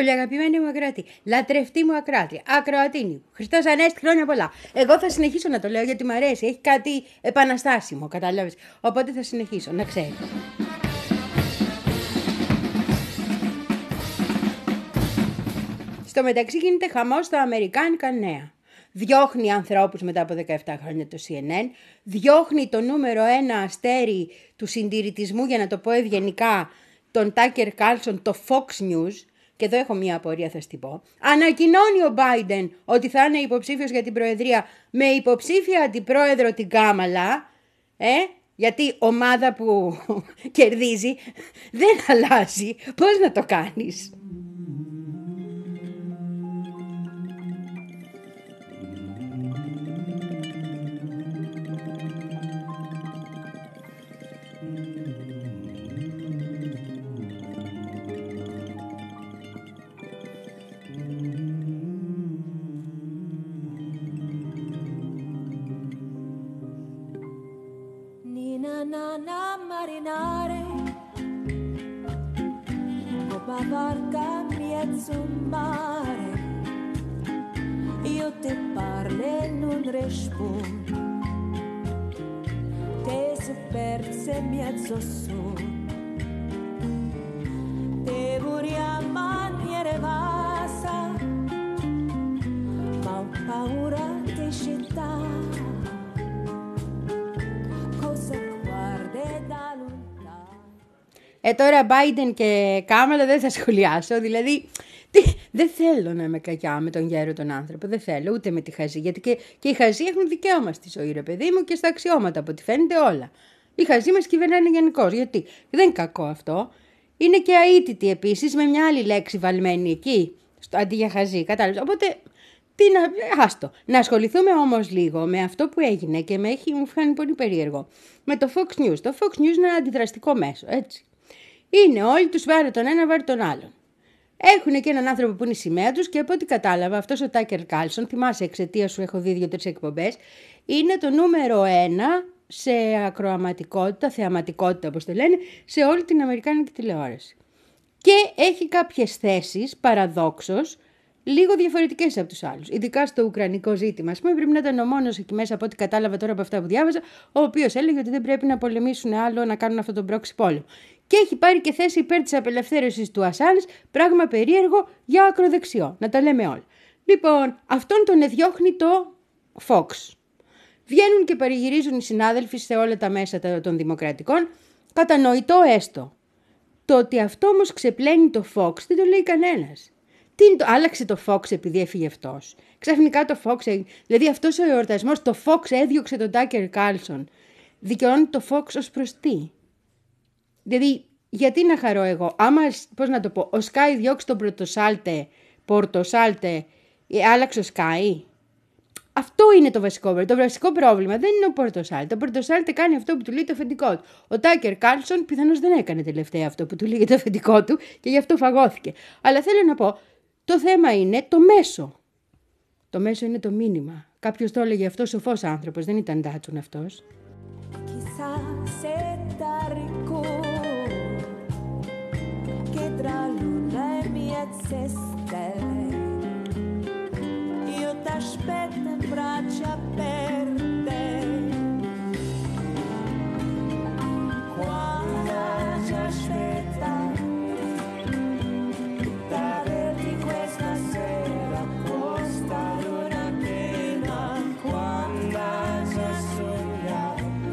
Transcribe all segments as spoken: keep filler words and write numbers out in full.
Πολύ αγαπημένη μου ακροατή, λατρευτή μου ακροάτρια, ακροατίνη, Χριστός Ανέστη, χρόνια πολλά. Εγώ θα συνεχίσω να το λέω γιατί μου αρέσει, έχει κάτι επαναστάσιμο, κατάλαβες. Οπότε θα συνεχίσω, να ξέρεις. Στο μεταξύ γίνεται χαμός στα αμερικάνικα νέα. Διώχνει ανθρώπους μετά από δεκαεπτά χρόνια το σι εν εν, διώχνει το νούμερο ένα αστέρι του συντηρητισμού, για να το πω ευγενικά, τον Τάκερ Κάρλσον, το Fox News, και εδώ έχω μία απορία, θα στην πω. Ανακοινώνει ο Biden ότι θα είναι υποψήφιος για την Προεδρία με υποψήφια αντιπρόεδρο την Κάμαλα, ε, γιατί ομάδα που κερδίζει δεν αλλάζει. Πώς να το κάνεις? Marinare Copa barca mezzo mare Io te parlo non rispondo Te se perse mezzo su Te voria maniere vasa Ma ho paura di città Cosa Ε, τώρα Biden και Κάμαλα δεν θα σχολιάσω, δηλαδή τι, δεν θέλω να είμαι κακιά με τον γέρο τον άνθρωπο, δεν θέλω ούτε με τη Χαζή, γιατί και, και οι Χαζοί έχουν δικαίωμα στη ζωή, ρε παιδί μου, και στα αξιώματα, από ό,τι φαίνεται όλα. Οι Χαζοί μας κυβερνάνε γενικώς, γιατί δεν είναι κακό αυτό, είναι και αίτητοι επίσης, με μια άλλη λέξη βαλμένη εκεί, στο, αντί για Χαζή, κατάλαβες, οπότε τι να, άστο. Να ασχοληθούμε όμως λίγο με αυτό που έγινε και με έχει, μου φάνει πολύ περίεργο, με το Fox News. Το Fox News είναι ένα αντιδραστικό μέσο, έτσι. Είναι όλοι τους βάρε τον ένα, βάρε τον άλλον. Έχουν και έναν άνθρωπο που είναι η σημαία τους και από ό,τι κατάλαβα, αυτός ο Τάκερ Κάρλσον, θυμάσαι εξαιτία σου έχω δει δύο-τρεις εκπομπές, είναι το νούμερο ένα σε ακροαματικότητα, θεαματικότητα όπως το λένε, σε όλη την αμερικάνικη τηλεόραση. Και έχει κάποιες θέσεις, παραδόξως, λίγο διαφορετικές από τους άλλους. Ειδικά στο ουκρανικό ζήτημα. Ας πούμε, πρέπει να ήταν ο μόνος εκεί μέσα, από ό,τι κατάλαβα τώρα από αυτά που διάβαζα, ο οποίος έλεγε ότι δεν πρέπει να πολεμήσουν άλλο, να κάνουν αυτόν τον πρόξη πόλεμο. Και έχει πάρει και θέση υπέρ της απελευθέρωσης του Ασάνς, πράγμα περίεργο για ακροδεξιό. Να τα λέμε όλα. Λοιπόν, αυτόν τον εδιώχνει το Fox. Βγαίνουν και παρηγυρίζουν οι συνάδελφοι σε όλα τα μέσα των δημοκρατικών. Κατανοητό έστω. Το ότι αυτό όμως ξεπλένει το Fox δεν το λέει κανένας. Τι είναι το, άλλαξε το Fox επειδή έφυγε αυτός. Ξαφνικά το Fox, δηλαδή αυτός ο εορτασμός, το Fox έδιωξε τον Τάκερ Κάρλσον. Δικαιώνει το Fox ως προς τι? Δηλαδή, γιατί να χαρώ εγώ, άμα, πώς να το πω, ο Sky διώξει τον Πορτοσάλτε, Πορτοσάλτε, άλλαξε ο Sky. Αυτό είναι το βασικό πρόβλημα. Το βασικό πρόβλημα δεν είναι ο Πορτοσάλτε. Ο Πορτοσάλτε κάνει αυτό που του λέει το αφεντικό του. Ο Τάκερ Κάρλσον πιθανώς δεν έκανε τελευταία αυτό που του λέει το αφεντικό του και γι' αυτό φαγώθηκε. Αλλά θέλω να πω, το θέμα είναι το μέσο. Το μέσο είναι το μήνυμα. Κάποιος το έλεγε αυτό, σοφός άνθρωπος, δεν ήταν Ντάτσουν αυτός. Tra luna e mezze stelle io t'aspetto in braccia aperte quando ci aspetta t'averti questa sera apposta una pena quando ci sogna.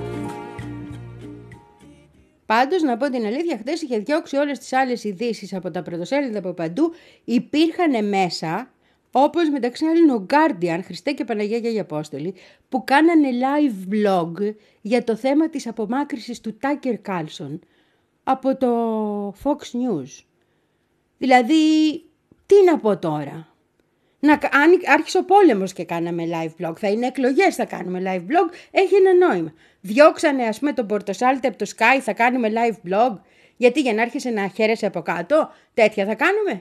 Πάντως, να πω την αλήθεια, χθες είχε διώξει όλες τις άλλες ειδήσεις από τα πρωτοσέλιδα από παντού. Υπήρχαν μέσα, όπως μεταξύ άλλων ο Guardian, Χριστέ και Παναγία και οι Απόστολοι, που κάνανε live blog για το θέμα της απομάκρυσης του Τάκερ Κάρλσον από το Fox News. Δηλαδή, τι να πω τώρα. Να, αν άρχισε ο πόλεμος και κάναμε live blog, θα είναι εκλογές, θα κάνουμε live blog, έχει ένα νόημα. Διώξανε ας πούμε τον Πορτοσάλτε από το Sky, θα κάνουμε live blog, γιατί για να άρχισε να χαίρεσαι από κάτω, τέτοια θα κάνουμε.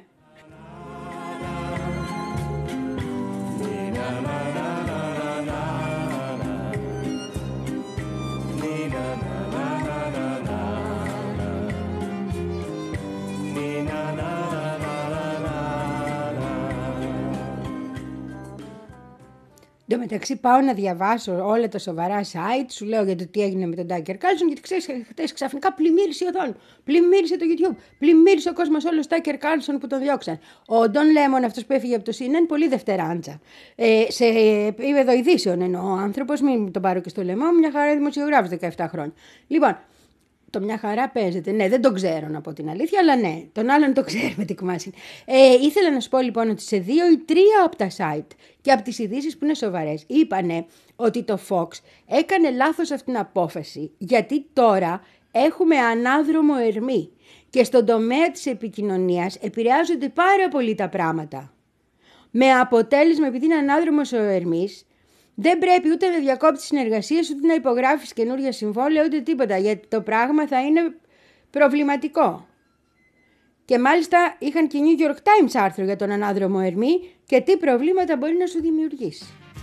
Εν τω μεταξύ πάω να διαβάσω όλα τα σοβαρά site, σου λέω για το τι έγινε με τον Tucker Carlson, γιατί ξέρεις, χτες ξαφνικά πλημμύρισε η οθόνη, πλημμύρισε το YouTube, πλημμύρισε ο κόσμος όλος Tucker Carlson που τον διώξαν. Ο Don Lemon, αυτός που έφυγε από το σι εν εν, πολύ δευτεράντσα. Ε, σε επίπεδο ειδήσεων εννοώ ο άνθρωπος, μην τον πάρω και στο λαιμό, μια χαρά δημοσιογράφος δεκαεπτά χρόνια. Λοιπόν, το μια χαρά παίζεται. Ναι, δεν τον ξέρω να πω την αλήθεια, αλλά ναι, τον άλλον το ξέρουμε τι κουμάσι. Ε, ήθελα να σου πω λοιπόν ότι σε δύο ή τρία από τα site και από τις ειδήσεις που είναι σοβαρές είπανε ότι το Fox έκανε λάθος αυτήν την απόφαση, γιατί τώρα έχουμε ανάδρομο ερμή και στον τομέα της επικοινωνίας επηρεάζονται πάρα πολύ τα πράγματα. Με αποτέλεσμα, επειδή είναι ανάδρομος ο ερμής, δεν πρέπει ούτε να διακόψεις συνεργασίες, ούτε να υπογράφεις καινούργια συμβόλαια, ούτε τίποτα, γιατί το πράγμα θα είναι προβληματικό. Και μάλιστα είχαν και New York Times άρθρο για τον ανάδρομο ερμή και τι προβλήματα μπορεί να σου δημιουργήσει.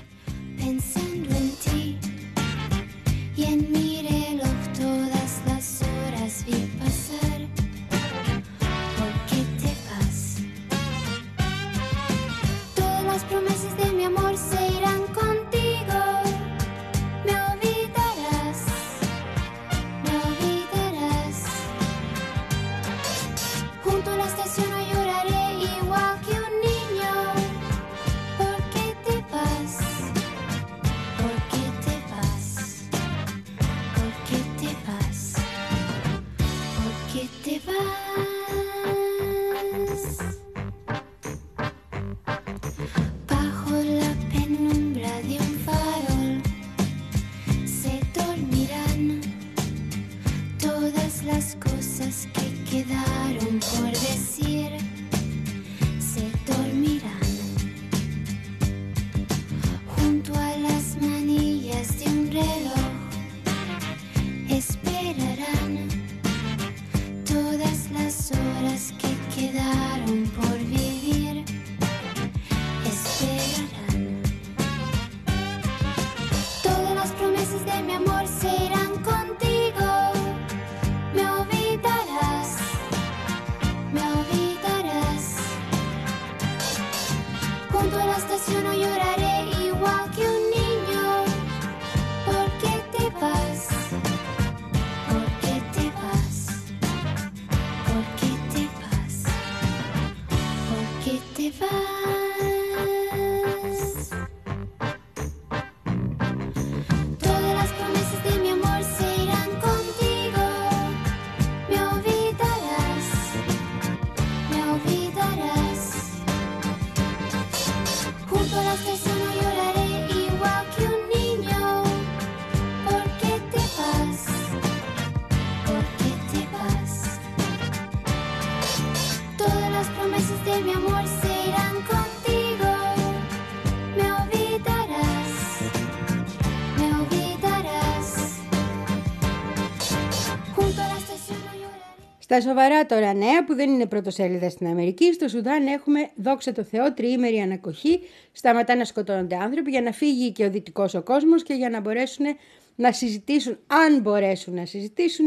Στα σοβαρά τώρα νέα που δεν είναι πρωτοσέλιδα στην Αμερική, στο Σουδάν έχουμε, δόξα τω Θεώ, τριήμερη ανακοχή. Σταματά να σκοτώνονται άνθρωποι για να φύγει και ο δυτικός ο κόσμος και για να μπορέσουν να συζητήσουν, αν μπορέσουν να συζητήσουν,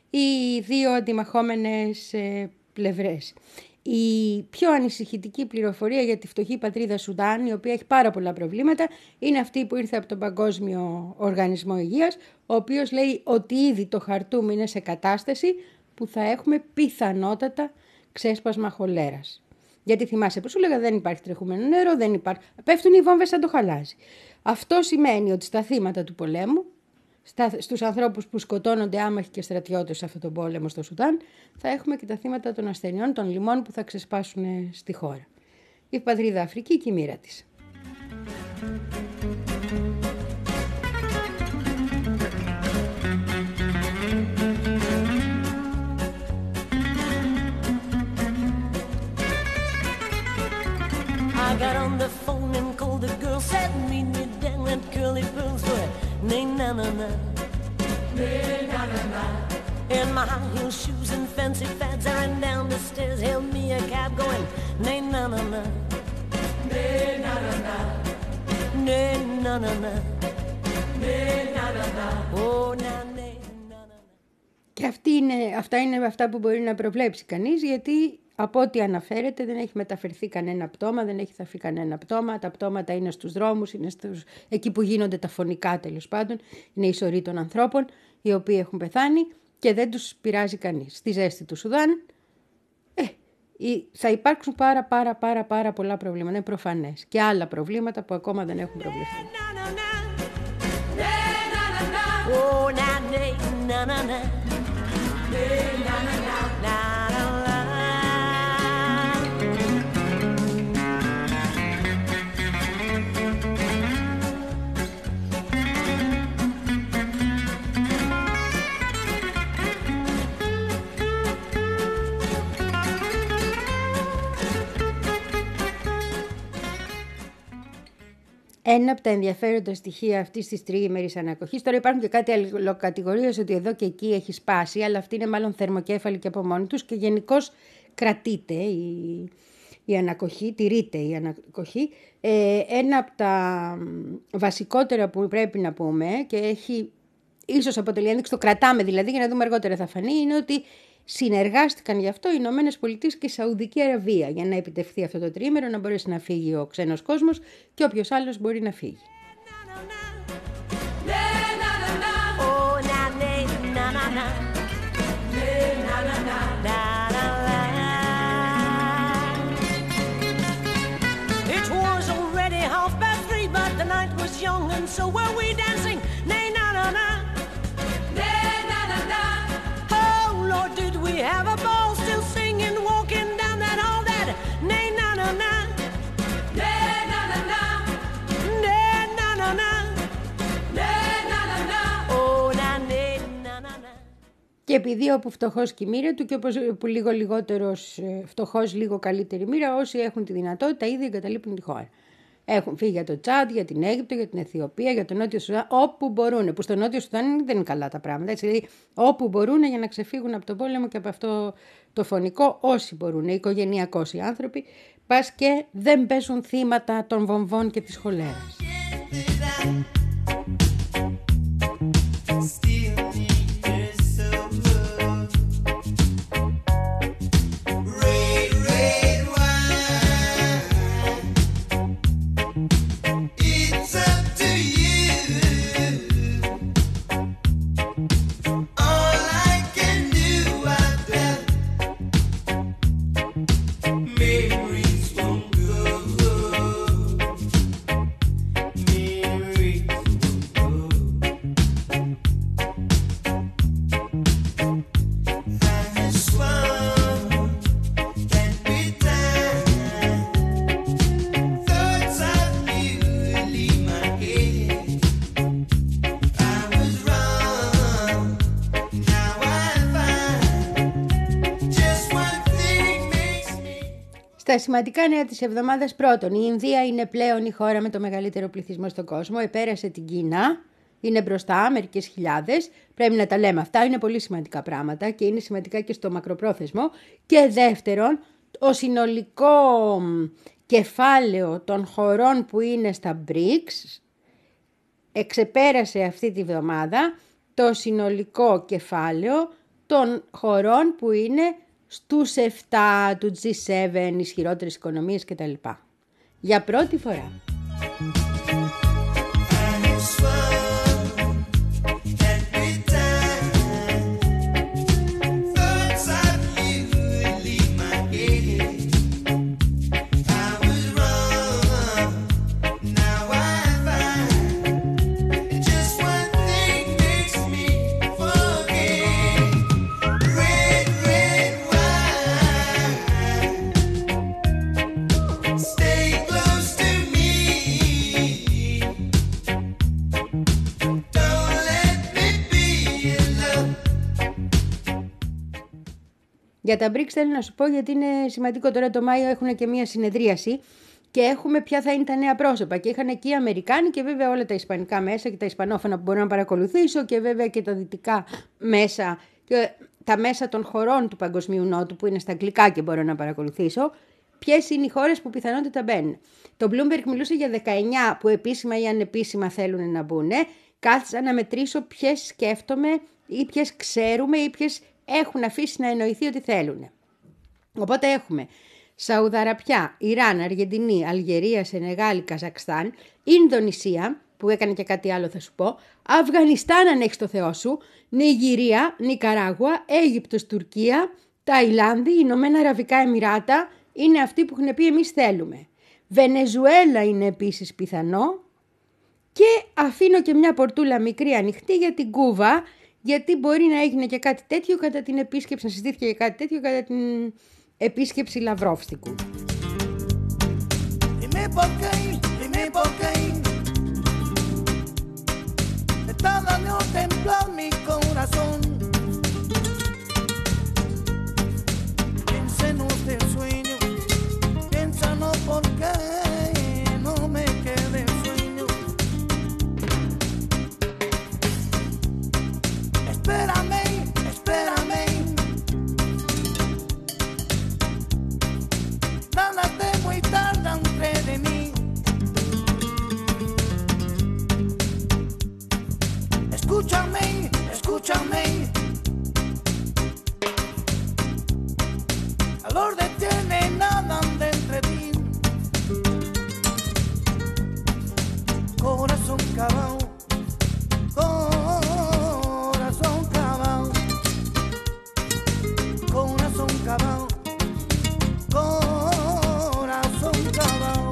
οι δύο αντιμαχόμενες ε, πλευρές. Η πιο ανησυχητική πληροφορία για τη φτωχή πατρίδα Σουδάν, η οποία έχει πάρα πολλά προβλήματα, είναι αυτή που ήρθε από τον Παγκόσμιο Οργανισμό Υγείας, ο οποίος λέει ότι ήδη το Χαρτούμ είναι σε κατάσταση που θα έχουμε πιθανότατα ξέσπασμα χολέρας. Γιατί θυμάσαι που σου λέγα, δεν υπάρχει τρεχούμενο νερό, δεν υπάρχει... πέφτουν οι βόμβες σαν το χαλάζι. Αυτό σημαίνει ότι στα θύματα του πολέμου, στα, στους ανθρώπους που σκοτώνονται άμαχοι και στρατιώτες σε αυτόν τον πόλεμο στο Σουδάν, θα έχουμε και τα θύματα των ασθενειών, των λοιμών που θα ξεσπάσουν στη χώρα. Η πατρίδα Αφρική και η μοίρα της. I got on the phone and called the girl, said meet me down at Curly Pearl's door. Nay na na na, nay na na na. In my high heel shoes and fancy fads, I ran down the stairs, hailed me a cab going. Nay na na na, nay na na na, nay na na na, nay na na na. Oh na nay na na na. Και αυτή είναι, αυτά είναι αυτά που μπορεί να προβλέψει κανείς, γιατί Από ό,τι αναφέρεται δεν έχει μεταφερθεί κανένα πτώμα, δεν έχει θαθεί κανένα πτώμα. Τα πτώματα είναι στους δρόμους, είναι στους... εκεί που γίνονται τα φωνικά τέλος πάντων. Είναι οι σωροί των ανθρώπων οι οποίοι έχουν πεθάνει και δεν τους πειράζει κανείς. Στη ζέστη του Σουδάν ε, θα υπάρξουν πάρα πάρα πάρα πάρα πολλά προβλήματα, είναι προφανές. Και άλλα προβλήματα που ακόμα δεν έχουν προβλεφθεί. Ένα από τα ενδιαφέροντα στοιχεία αυτής της τριήμερης ανακοχής, τώρα υπάρχουν και κάτι άλλο κατηγορίες ότι εδώ και εκεί έχει σπάσει, αλλά αυτή είναι μάλλον θερμοκέφαλη και από μόνοι τους και γενικώς κρατείται η, η ανακοχή, τηρείται η ανακοχή. Ε, ένα από τα βασικότερα που πρέπει να πούμε και έχει ίσως αποτελεί ένδειξη, το κρατάμε δηλαδή για να δούμε αργότερα θα φανεί, είναι ότι συνεργάστηκαν γι' αυτό οι Ηνωμένες Πολιτείες και η Σαουδική Αραβία για να επιτευχθεί αυτό το τριήμερο, να μπορέσει να φύγει ο ξένος κόσμος και όποιος άλλος μπορεί να φύγει. It was already half past three, but the night was young and so were we dancing. Nay, na na na. We have a ball, still singing, walking down that hall, that nay na na na, nay na na na, nay na na na, nay na na na, oh na nay na na na. Και επειδή όπου φτωχός και η μοίρα του και όπως που λίγο λιγότερος φτωχός, λίγο καλύτερη μοίρα, όσοι έχουν τη δυνατότητα ήδη εγκαταλείπουν τη χώρα. Έχουν φύγει για το Τσάντ, για την Αίγυπτο, για την Αιθιοπία, για τον Νότιο Σουδάν, όπου μπορούν. Που στο Νότιο Σουδάν δεν είναι καλά τα πράγματα. Έτσι, δηλαδή, όπου μπορούν για να ξεφύγουν από τον πόλεμο και από αυτό το φωνικό, όσοι μπορούν, οικογενειακώς οι άνθρωποι, πας και δεν πέσουν θύματα των βομβών και της χολέρας. Στα σημαντικά νέα της εβδομάδας, πρώτον, η Ινδία είναι πλέον η χώρα με το μεγαλύτερο πληθυσμό στον κόσμο. Επέρασε την Κίνα, είναι μπροστά μερικές χιλιάδες. Πρέπει να τα λέμε αυτά, είναι πολύ σημαντικά πράγματα και είναι σημαντικά και στο μακροπρόθεσμο. Και δεύτερον, το συνολικό κεφάλαιο των χωρών που είναι στα μπρικς εξεπέρασε αυτή τη βδομάδα το συνολικό κεφάλαιο των χωρών που είναι στους επτά του τζι σέβεν, ισχυρότερες οικονομίες κτλ. Για πρώτη φορά. Για τα μπρικς θέλω να σου πω γιατί είναι σημαντικό. Τώρα το Μάιο έχουν και μία συνεδρίαση και έχουμε ποια θα είναι τα νέα πρόσωπα. Και είχαν εκεί οι Αμερικάνοι και βέβαια όλα τα ισπανικά μέσα και τα ισπανόφωνα που μπορώ να παρακολουθήσω και βέβαια και τα δυτικά μέσα και τα μέσα των χωρών του Παγκοσμίου Νότου που είναι στα αγγλικά και μπορώ να παρακολουθήσω. Ποιες είναι οι χώρες που πιθανότητα μπαίνουν. Το Bloomberg μιλούσε για δεκαεννιά που επίσημα ή ανεπίσημα θέλουν να μπουν. Κάθισα να μετρήσω ποιες σκέφτομαι ή ποιες ξέρουμε ή ποιες έχουν αφήσει να εννοηθεί ότι θέλουν. Οπότε έχουμε Σαουδαραπιά, Ιράν, Αργεντινή, Αλγερία, Σενεγάλη, Καζακστάν, Ινδονησία, που έκανε και κάτι άλλο θα σου πω, Αφγανιστάν αν έχεις το Θεό σου, Νιγηρία, Νικαράγουα, Αίγυπτος, Τουρκία, Ταϊλάνδη, Ηνωμένα Αραβικά Εμιράτα, είναι αυτοί που έχουν πει εμείς θέλουμε. Βενεζουέλα είναι επίσης πιθανό και αφήνω και μια πορτούλα μικρή ανοιχτή για την Κούβα, γιατί μπορεί να έγινε και κάτι τέτοιο κατά την επίσκεψη, να συζητήθηκε και κάτι τέτοιο κατά την επίσκεψη Λαυρόφστικου. Escúchame, escúchame. Calor detiene nada de entre ti. Corazón cabao, corazón cabao, corazón cabao, corazón cabao.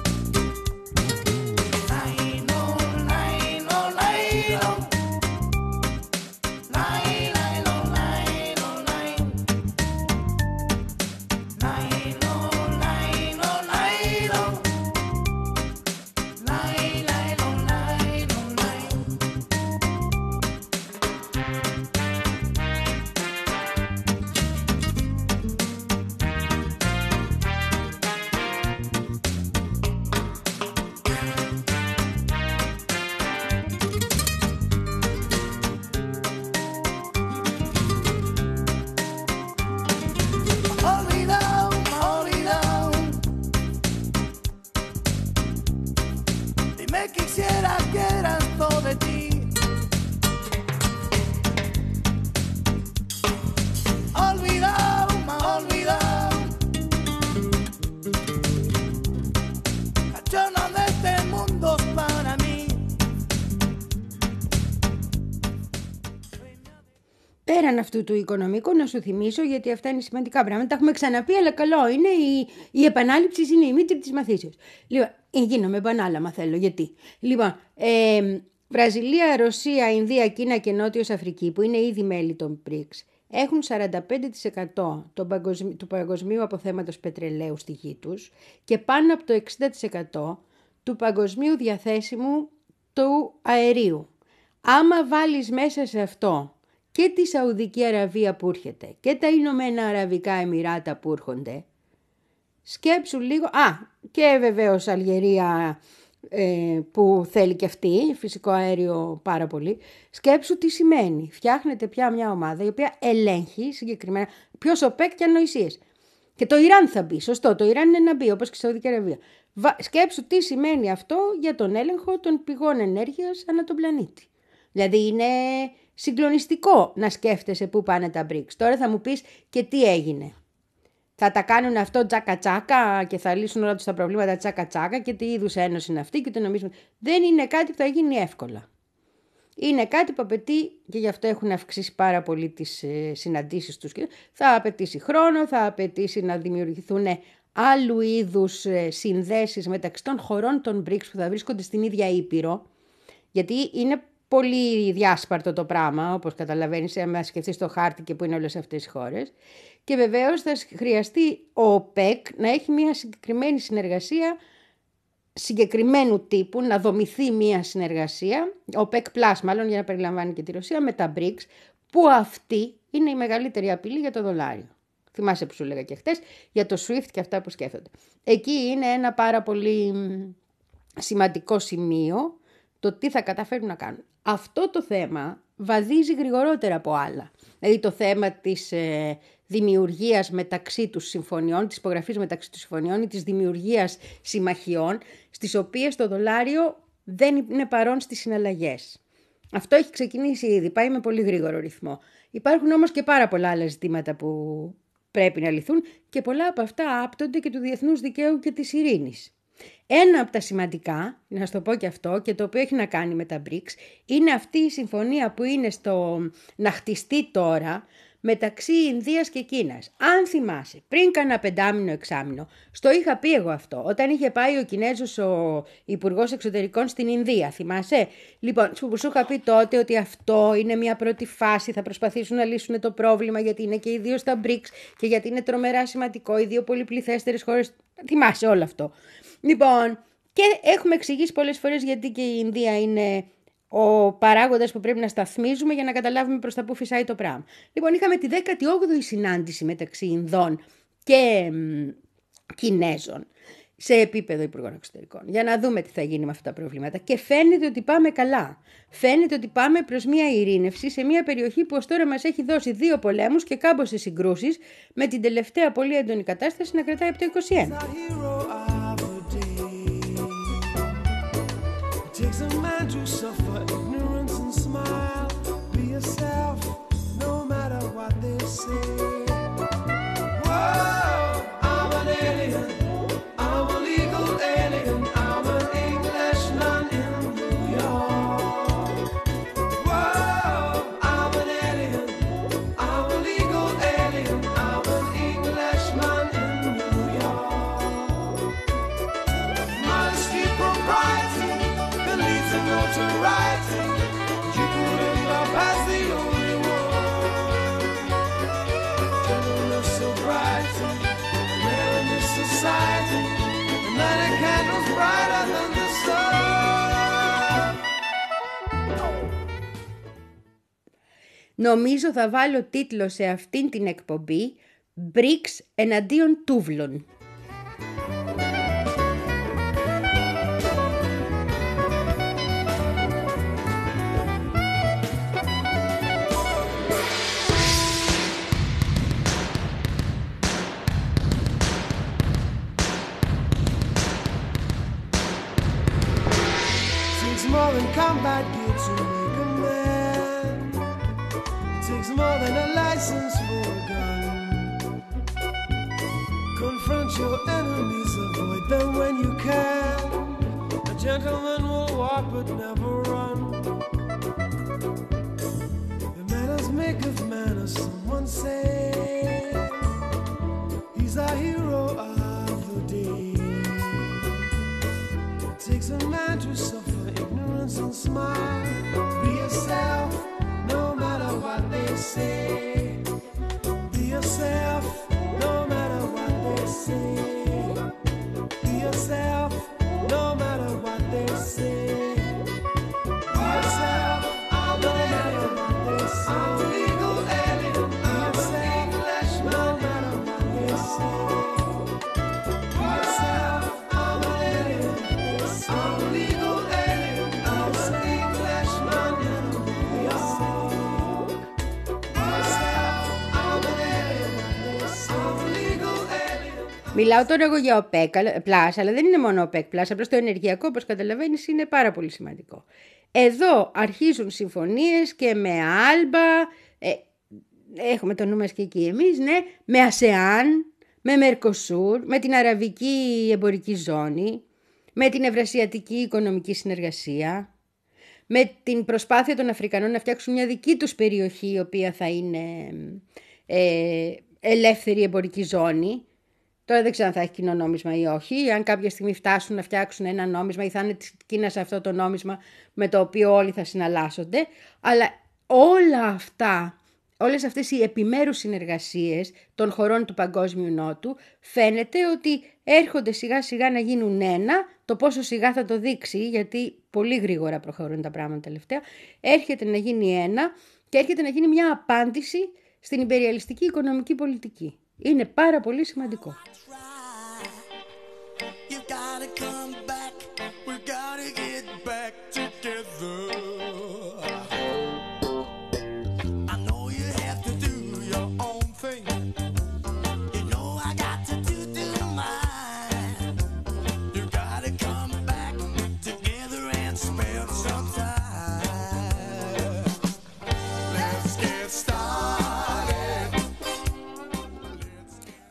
Πέραν αυτού του οικονομικού, να σου θυμίσω, γιατί αυτά είναι σημαντικά πράγματα, τα έχουμε ξαναπεί, αλλά καλό είναι, η, η επανάληψη είναι η μήτρη της μαθήσεως. Λοιπόν, γίνομαι επανάλαμα θέλω, γιατί. Λοιπόν, ε, Βραζιλία, Ρωσία, Ινδία, Κίνα και Νότιος Αφρική, που είναι ήδη μέλη των μπρικς, έχουν σαράντα πέντε τοις εκατό του παγκοσμίου αποθέματος πετρελαίου στη γη τους και πάνω από το εξήντα τοις εκατό του παγκοσμίου διαθέσιμου του αερίου. Άμα βάλεις μέσα σε αυτό και τη Σαουδική Αραβία που έρχεται και τα Ηνωμένα Αραβικά Εμιράτα που έρχονται, σκέψου λίγο, α, και βεβαίως Αλγερία ε, που θέλει και αυτή, φυσικό αέριο πάρα πολύ, σκέψου τι σημαίνει. Φτιάχνεται πια μια ομάδα η οποία ελέγχει συγκεκριμένα, ποιος ΟΠΕΚ και ανοησίες. Και το Ιράν θα μπει, σωστό, το Ιράν είναι να μπει όπως και η Σαουδική Αραβία. Σκέψου τι σημαίνει αυτό για τον έλεγχο των πηγών ενέργειας ανά τον πλανήτη. Δηλαδή είναι συγκλονιστικό να σκέφτεσαι πού πάνε τα μπρικς. Τώρα θα μου πεις και τι έγινε. Θα τα κάνουν αυτό τσάκα τσάκα και θα λύσουν όλα τους τα προβλήματα τσάκα τσάκα και τι είδους ένωση είναι αυτή και το νομίζουμε. Δεν είναι κάτι που θα γίνει εύκολα. Είναι κάτι που απαιτεί, και γι' αυτό έχουν αυξήσει πάρα πολύ τις ε, συναντήσεις τους, θα απαιτήσει χρόνο, θα απαιτήσει να δημιουργηθούν άλλου είδους ε, συνδέσεις μεταξύ των χωρών των μπρικς που θα βρίσκονται στην ίδια Ήπειρο, γιατί είναι πολύ διάσπαρτο το πράγμα, όπως καταλαβαίνεις, αν σκεφτείς το χάρτη και που είναι όλες αυτές οι χώρες. Και βεβαίως θα χρειαστεί ο ΟΠΕΚ να έχει μια συγκεκριμένη συνεργασία, συγκεκριμένου τύπου, να δομηθεί μια συνεργασία, ΟΠΕΚ Plus μάλλον, για να περιλαμβάνει και τη Ρωσία, με τα μπρικς, που αυτή είναι η μεγαλύτερη απειλή για το δολάριο. Θυμάσαι που σου έλεγα και χτες, για το σουίφτ και αυτά που σκέφτονται. Εκεί είναι ένα πάρα πολύ σημαντικό σημείο, το τι θα καταφέρουν να κάνουν. Αυτό το θέμα βαδίζει γρηγορότερα από άλλα. Δηλαδή το θέμα της ε, δημιουργίας μεταξύ τους συμφωνιών, της υπογραφής μεταξύ τους συμφωνιών ή της δημιουργίας συμμαχιών, στις οποίες το δολάριο δεν είναι παρόν στις συναλλαγές. Αυτό έχει ξεκινήσει ήδη, πάει με πολύ γρήγορο ρυθμό. Υπάρχουν όμως και πάρα πολλά άλλα ζητήματα που πρέπει να λυθούν και πολλά από αυτά άπτονται και του διεθνούς δικαίου και της ειρήνης. Ένα από τα σημαντικά, να σας το πω και αυτό, και το οποίο έχει να κάνει με τα μπρικς, είναι αυτή η συμφωνία που είναι στο να χτιστεί τώρα μεταξύ Ινδίας και Κίνας. Αν θυμάσαι, πριν κάνα πεντάμινο εξάμινο, στο είχα πει εγώ αυτό, όταν είχε πάει ο Κινέζος ο Υπουργός Εξωτερικών στην Ινδία, θυμάσαι? Λοιπόν, σου, σου είχα πει τότε ότι αυτό είναι μια πρώτη φάση, θα προσπαθήσουν να λύσουν το πρόβλημα γιατί είναι και οι δύο στα μπρικς και γιατί είναι τρομερά σημαντικό, οι δύο πολυπληθέστερες χώρες, θυμάσαι όλο αυτό. Λοιπόν, και έχουμε εξηγήσει πολλές φορές γιατί και η Ινδία είναι ο παράγοντας που πρέπει να σταθμίζουμε για να καταλάβουμε προς τα που φυσάει το πράγμα. Λοιπόν, είχαμε τη δέκατη όγδοη συνάντηση μεταξύ Ινδών και μ, Κινέζων σε επίπεδο Υπουργών Εξωτερικών, για να δούμε τι θα γίνει με αυτά τα προβλήματα. Και φαίνεται ότι πάμε καλά. Φαίνεται ότι πάμε προς μια ειρήνευση σε μια περιοχή που ως τώρα μας έχει δώσει δύο πολέμους και κάμποσες συγκρούσεις, με την τελευταία πολύ έντονη κατάσταση να κρατάει από το είκοσι ένα. Takes a man to suffer ignorance and smile. Be yourself, no matter what they say. Whoa, I'm an alien. I'm a legal alien. I'm an Englishman in New York. Whoa, I'm an alien. I'm a legal alien. I'm an Englishman in New York. My street propriety leads to notoriety. You couldn't love as the only one. Gentleness, sobriety, man in this society. And then a candle's brighter than the sun. Νομίζω θα βάλω τίτλο σε αυτήν την εκπομπή «Μπρικς εναντίον τούβλων». More than combat gear to make a man. Takes more than a license for a gun. Confront your enemies, avoid them when you can. A gentleman will walk but never run. The manners make of manners, someone say. He's a hero of the day. It takes a man to suffer ignorance and smile. Be yourself, no matter what they say. Be yourself, no matter what they say. Be yourself, no matter what they say. Be yourself, no matter what they say. I'm a legal alien. I'm an Englishman, no matter what they say. Be yourself, I'm an alien. I'm a legal alien. I'm an Englishman in New York. Be yourself, I'm an alien. I'm a legal alien. Μιλάω τώρα εγώ για ΟΠΕΚ Plus, αλλά δεν είναι μόνο ΟΠΕΚ Plus, απλώς το ενεργειακό, όπως καταλαβαίνεις, είναι πάρα πολύ σημαντικό. Εδώ αρχίζουν συμφωνίες και με Άλμπα, ε, έχουμε το νου μας και εκεί εμείς, ναι, με ΑΣΕΑΝ, με Μερκοσούρ, με την Αραβική Εμπορική Ζώνη, με την Ευρασιατική Οικονομική Συνεργασία, με την προσπάθεια των Αφρικανών να φτιάξουν μια δική τους περιοχή, η οποία θα είναι ε, ελεύθερη εμπορική ζώνη. Τώρα δεν ξέρω αν θα έχει κοινό νόμισμα ή όχι, αν κάποια στιγμή φτάσουν να φτιάξουν ένα νόμισμα ή θα είναι της Κίνας αυτό το νόμισμα με το οποίο όλοι θα συναλλάσσονται. Αλλά όλα αυτά, όλες αυτές οι επιμέρους συνεργασίες των χωρών του Παγκόσμιου Νότου φαίνεται ότι έρχονται σιγά σιγά να γίνουν ένα. Το πόσο σιγά θα το δείξει, γιατί πολύ γρήγορα προχωρούν τα πράγματα τελευταία, έρχεται να γίνει ένα και έρχεται να γίνει μια απάντηση στην υπεριαλιστική οικονομική πολιτική. Είναι πάρα πολύ σημαντικό.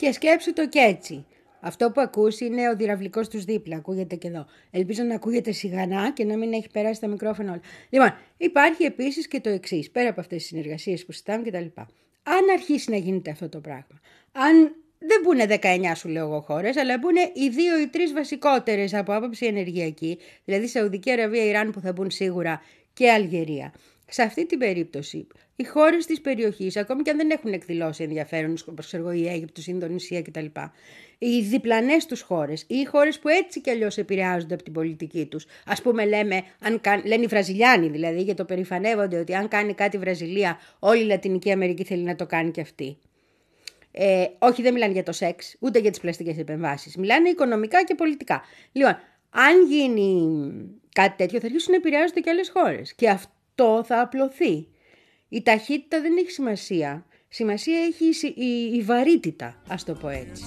Και σκέψου το κι έτσι. Αυτό που ακούς είναι ο διραυλικός τους δίπλα, ακούγεται και εδώ. Ελπίζω να ακούγεται σιγανά και να μην έχει περάσει τα μικρόφωνα όλα. Λοιπόν, υπάρχει επίσης και το εξής, πέρα από αυτές τις συνεργασίες που συζητάμε κτλ. Αν αρχίσει να γίνεται αυτό το πράγμα, αν δεν μπουν δεκαεννιά σου λέω εγώ χώρες, αλλά μπουν οι δύο ή τρεις βασικότερες από άποψη ενεργειακή, δηλαδή Σαουδική Αραβία, Ιράν που θα μπουν σίγουρα και Αλγερία. Σε αυτή την περίπτωση, οι χώρες της περιοχής, ακόμη και αν δεν έχουν εκδηλώσει ενδιαφέρον, όπως ξέρω εγώ η Αίγυπτος, η Ινδονησία κτλ., οι διπλανές τους χώρες ή οι χώρες που έτσι κι αλλιώς επηρεάζονται από την πολιτική τους, ας πούμε λέμε, αν κάν, λένε οι Βραζιλιάνοι δηλαδή, για το περηφανεύονται ότι αν κάνει κάτι η Βραζιλία, όλη η Λατινική Αμερική θέλει να το κάνει κι αυτή. Ε, όχι, δεν μιλάνε για το σεξ, ούτε για τις πλαστικές επεμβάσεις. Μιλάνε οικονομικά και πολιτικά. Λοιπόν, αν γίνει κάτι τέτοιο, θα αρχίσουν να επηρεάζονται και άλλες χώρες. Και αυτό θα απλωθεί. Η ταχύτητα δεν έχει σημασία. Σημασία έχει η, η, η βαρύτητα, ας το πω έτσι.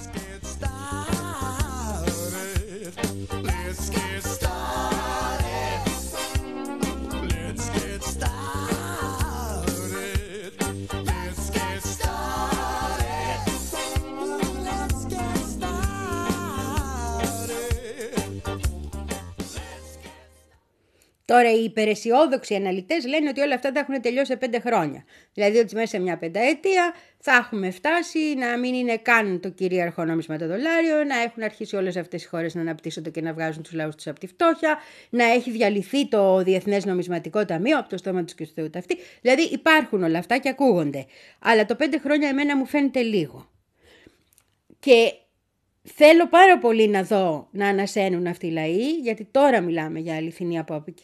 Τώρα οι υπεραισιόδοξοι αναλυτές λένε ότι όλα αυτά θα έχουν τελειώσει σε πέντε χρόνια. Δηλαδή ότι μέσα σε μια πενταετία θα έχουμε φτάσει να μην είναι καν το κυρίαρχο νόμισμα το δολάριο, να έχουν αρχίσει όλες αυτές οι χώρες να αναπτύσσονται και να βγάζουν τους λαούς τους από τη φτώχεια, να έχει διαλυθεί το Διεθνές Νομισματικό Ταμείο από το στόμα τους και του Θεού ταυτί. Δηλαδή υπάρχουν όλα αυτά και ακούγονται. Αλλά το πέντε χρόνια εμένα μου φαίνεται λίγο. Και θέλω πάρα πολύ να δω να ανασένουν αυτοί οι λαοί, γιατί τώρα μιλάμε για αληθινή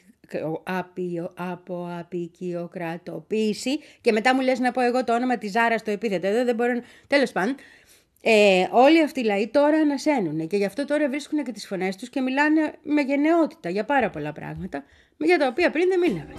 αποαπικιοκρατοποίηση και μετά μου λες να πω εγώ το όνομα της Ζάρα στο επίθετο. Εδώ δεν μπορώ να... Τέλος πάντων, ε, όλοι αυτοί οι λαοί τώρα ανασένουν και γι' αυτό τώρα βρίσκουν και τις φωνές τους και μιλάνε με γενναιότητα για πάρα πολλά πράγματα, για τα οποία πριν δεν μίλαμε.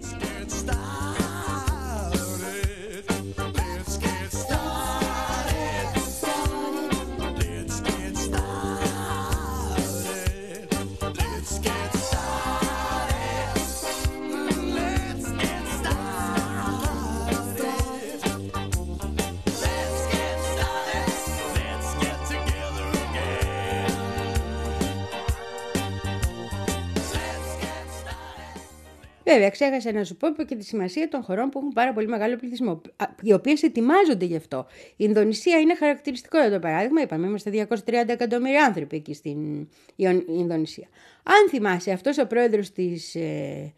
Βέβαια, ξέχασα να σου πω και τη σημασία των χωρών που έχουν πάρα πολύ μεγάλο πληθυσμό, οι οποίες ετοιμάζονται γι' αυτό. Η Ινδονησία είναι χαρακτηριστικό για το παράδειγμα. Είπαμε, είμαστε διακόσιοι τριάντα εκατομμύρια άνθρωποι εκεί στην Ινδονησία. Αν θυμάσαι, αυτός ο πρόεδρος της ε,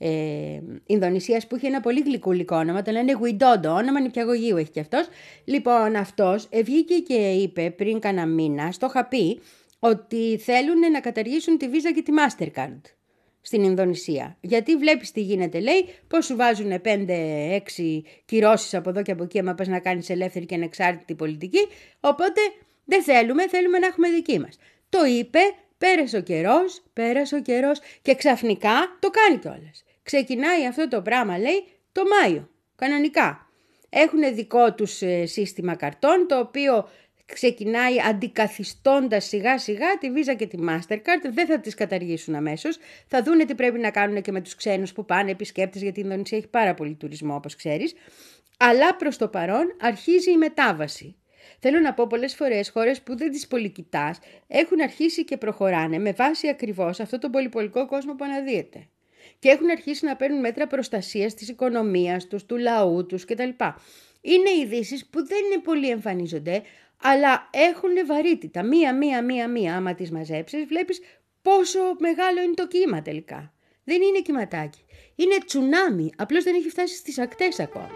ε, Ινδονησίας που είχε ένα πολύ γλυκούλικο όνομα, το λένε Γουιντόντο, όνομα νηπιαγωγείου έχει και αυτός. Λοιπόν, αυτός βγήκε και είπε πριν κάνα μήνα, στο είχα πει, ότι θέλουν να καταργήσουν τη Visa και τη Mastercard στην Ινδονησία. Γιατί βλέπεις τι γίνεται, λέει, πώς σου βάζουν πέντε έξι κυρώσεις από εδώ και από εκεί άμα πας να κάνεις ελεύθερη και ανεξάρτητη πολιτική, οπότε δεν θέλουμε, θέλουμε να έχουμε δική μας. Το είπε, πέρασε ο καιρός, πέρασε ο καιρός και ξαφνικά το κάνει κιόλας. Ξεκινάει αυτό το πράγμα, λέει, το Μάιο, κανονικά. Έχουν δικό τους ε, σύστημα καρτών, το οποίο ξεκινάει αντικαθιστώντας σιγά σιγά τη Visa και τη Mastercard. Δεν θα τις καταργήσουν αμέσως. Θα δούνε τι πρέπει να κάνουν και με τους ξένους που πάνε επισκέπτες, γιατί η Ινδονησία έχει πάρα πολύ τουρισμό όπως ξέρεις. Αλλά προς το παρόν αρχίζει η μετάβαση. Θέλω να πω πολλές φορές χώρες που δεν τις πολυκοιτάς έχουν αρχίσει και προχωράνε με βάση ακριβώς αυτό τον πολυπολικό κόσμο που αναδύεται. Και έχουν αρχίσει να παίρνουν μέτρα προστασίας της οικονομίας τους, του λαού τους κτλ. Είναι ειδήσεις που δεν είναι πολύ εμφανίζονται, αλλά έχουν βαρύτητα. Μία, μία, μία, μία. Άμα τις μαζέψεις, βλέπεις πόσο μεγάλο είναι το κύμα τελικά. Δεν είναι κυματάκι. Είναι τσουνάμι. Απλώς δεν έχει φτάσει στις ακτές ακόμα.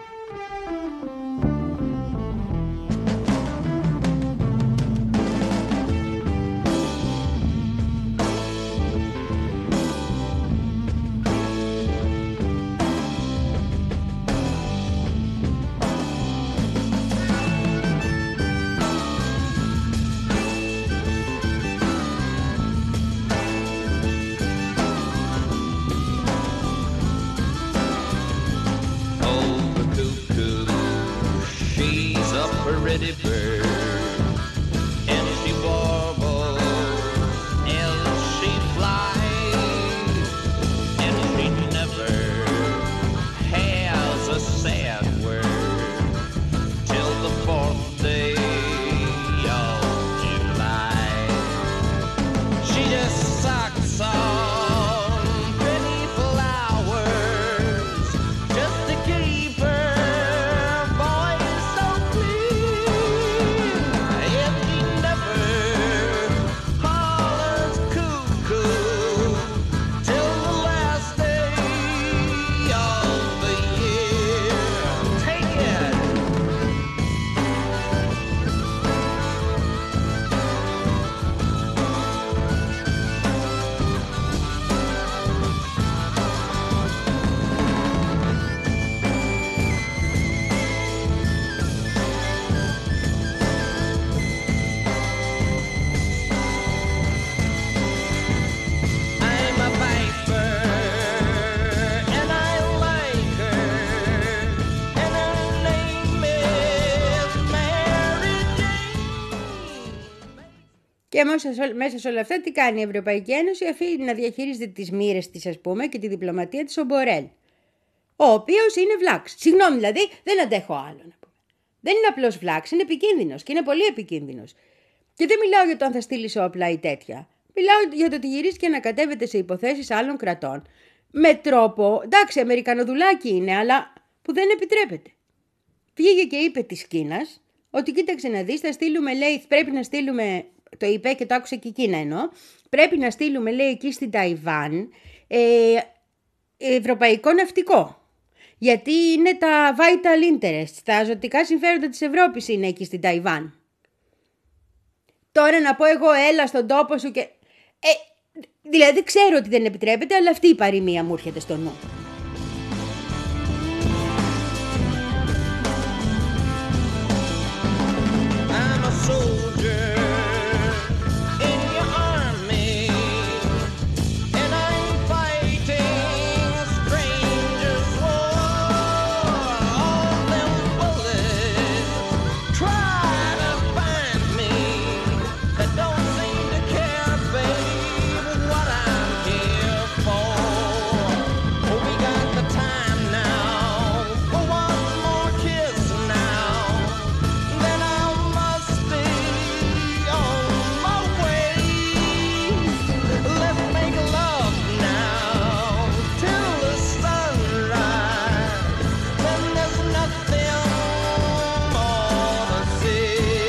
Pretty bird, and she warbles, and she flies, and she never has a sad word till the fourth day Και μέσα σε όλα αυτά τι κάνει η Ευρωπαϊκή Ένωση? Αφήνει να διαχειρίζεται τις μοίρες της, ας πούμε, και τη διπλωματία της ο Μπορέλ, ο οποίος είναι βλάξ. Συγγνώμη, δηλαδή δεν αντέχω άλλο να πούμε. Δεν είναι απλώς βλάξ, είναι επικίνδυνος και είναι πολύ επικίνδυνος. Και δεν μιλάω για το αν θα στείλει όπλα ή τέτοια. Μιλάω για το ότι γυρίζει και ανακατεύεται σε υποθέσεις άλλων κρατών με τρόπο, εντάξει, αμερικανοδουλάκι είναι, αλλά που δεν επιτρέπεται. Βγήκε και είπε της Κίνας ότι κοίταξε να δεις, θα στείλουμε, λέει, πρέπει να στείλουμε, το είπε και το άκουσε και η Κίνα εννοώ, πρέπει να στείλουμε, λέει, εκεί στην Ταϊβάν ε, ευρωπαϊκό ναυτικό. Γιατί είναι τα vital interests, τα ζωτικά συμφέροντα της Ευρώπης είναι εκεί στην Ταϊβάν. Τώρα να πω εγώ έλα στον τόπο σου και... Ε, δηλαδή ξέρω ότι δεν επιτρέπεται, αλλά αυτή η παροιμία μου έρχεται στο νου. I'm a soldier in your army, and I'm fighting a stranger's war. All them bullets try to find me, that don't seem to care, babe, what I'm here for. Oh, we got the time now for one more kiss now, then I must be on my way. Let's make love now till the sunrise, then there's nothing more to say.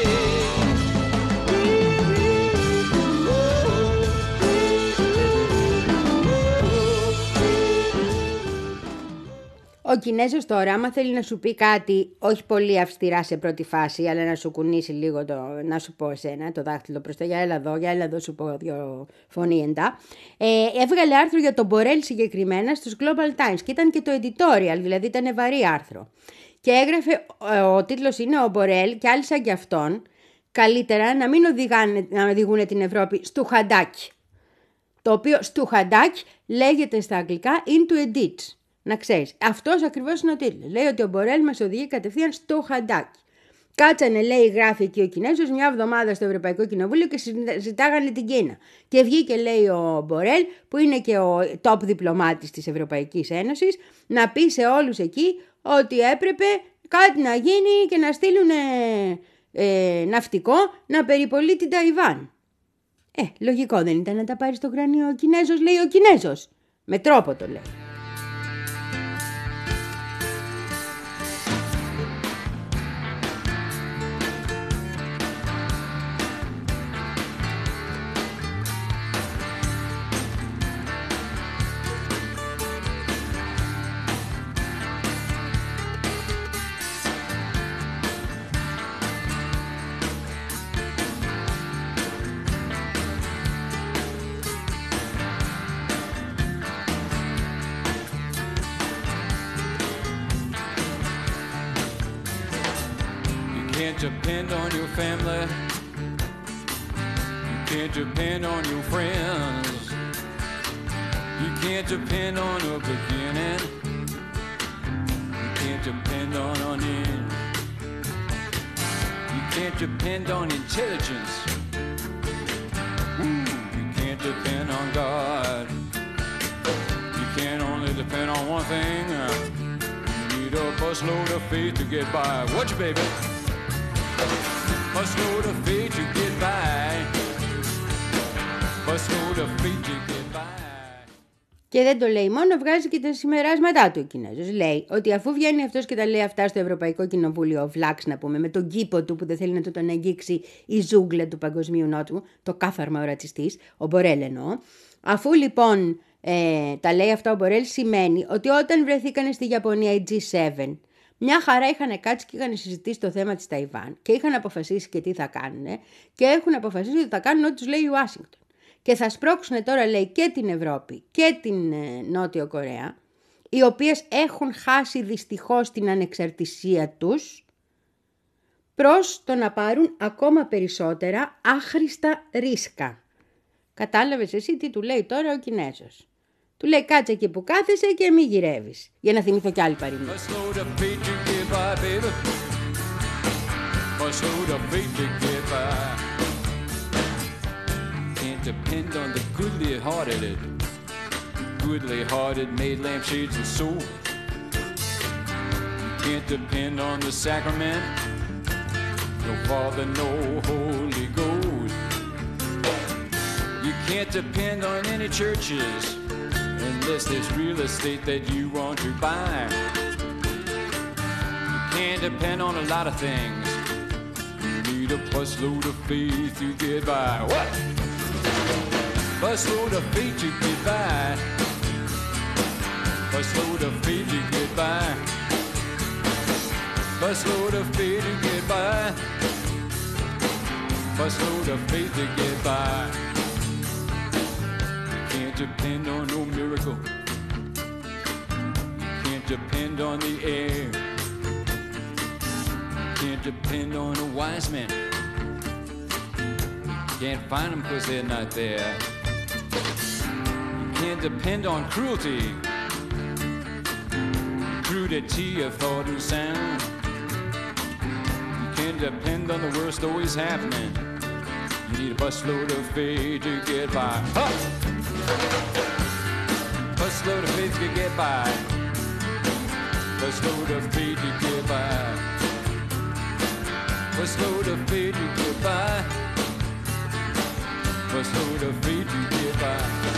Ο Κινέζος τώρα, άμα θέλει να σου πει κάτι, όχι πολύ αυστηρά σε πρώτη φάση, αλλά να σου κουνήσει λίγο, το, να σου πω εσένα, το δάχτυλο προς τα για έλα εδώ, για έλα εδώ σου πω δύο φωνήεντα, ε, έβγαλε άρθρο για τον Μπορέλ συγκεκριμένα στους Global Times και ήταν και το editorial, δηλαδή ήταν βαρύ άρθρο. Και έγραφε, ο, ο τίτλος είναι «Ο Μπορέλ και άλλοι σαν κι αυτόν, καλύτερα να μην οδηγάνε, να οδηγούν την Ευρώπη στο χαντάκι». Το οποίο στο χαντάκι λέγεται στα αγγλικά into a ditch. Να ξέρεις, αυτός ακριβώς είναι ο τίτλος. Λέει ότι ο Μπορέλ μας οδηγεί κατευθείαν στο χαντάκι. Κάτσανε, λέει, γράφει εκεί ο Κινέζος, μια εβδομάδα στο Ευρωπαϊκό Κοινοβούλιο και συζητάγανε την Κίνα. Και βγήκε, λέει, ο Μπορέλ, που είναι και ο top διπλωμάτης της Ευρωπαϊκής Ένωσης, να πει σε όλους εκεί ότι έπρεπε κάτι να γίνει και να στείλουν ε, ε, ναυτικό να περιπολεί την Ταϊβάν. Ε, λογικό δεν ήταν να τα πάρει στο κρανίο ο Κινέζος, λέει ο Κινέζος. Με τρόπο το λέει. You can't depend on your family. You can't depend on your friends. You can't depend on a beginning. You can't depend on an end. You can't depend on intelligence. Ooh, you can't depend on God. You can only depend on one thing. You need a busload of faith to get by. Watch it, baby. Busload of faith to get by. Busload of faith to get by. Και δεν το λέει μόνο, βγάζει και τα συμπεράσματά του ο Κινέζος. Λέει ότι αφού βγαίνει αυτός και τα λέει αυτά στο Ευρωπαϊκό Κοινοβούλιο, ο Βλάξ να πούμε, με τον κήπο του που δεν θέλει να του τον αγγίξει η ζούγκλα του Παγκοσμίου Νότου, το κάθαρμα ο ρατσιστής, ο Μπορέλ εννοώ. Αφού λοιπόν ε, τα λέει αυτά ο Μπορέλ, σημαίνει ότι όταν βρεθήκανε στη Ιαπωνία οι τζι σέβεν, μια χαρά είχαν κάτσει και είχαν συζητήσει το θέμα της Ταϊβάν και είχαν αποφασίσει και τι θα κάνουν και έχουν αποφασίσει ότι θα κάνουν ό,τι τους λέει η Ουάσιγκτον. Και θα σπρώξουν τώρα, λέει, και την Ευρώπη και την ε, Νότιο Κορέα, οι οποίες έχουν χάσει δυστυχώς την ανεξαρτησία τους, προς το να πάρουν ακόμα περισσότερα άχρηστα ρίσκα. Κατάλαβες εσύ τι του λέει τώρα ο Κινέζος? Του λέει κάτσε εκεί που κάθεσαι και μη γυρεύεις. Για να θυμηθώ κι άλλη παροιμία. can't depend on the goodly-hearted, goodly-hearted made lampshades and soap. You can't depend on the sacrament, no Father, no Holy Ghost. You can't depend on any churches unless there's real estate that you want to buy. You can't depend on a lot of things. You need a busload of faith to get by. What? Busload of faith to get by. Busload of faith to get by. Busload of faith to get by. Busload of faith to get by. Can't depend on no miracle. Can't depend on the air. Can't depend on a wise man. Can't find them cause they're not there. You can't depend on cruelty. Crudity of thought and sound. You can't depend on the worst always happening. You need a busload of faith to get by. Huh! Busload of faith to get by. Busload of faith to get by. Busload of faith to get by. Busload of faith to get by.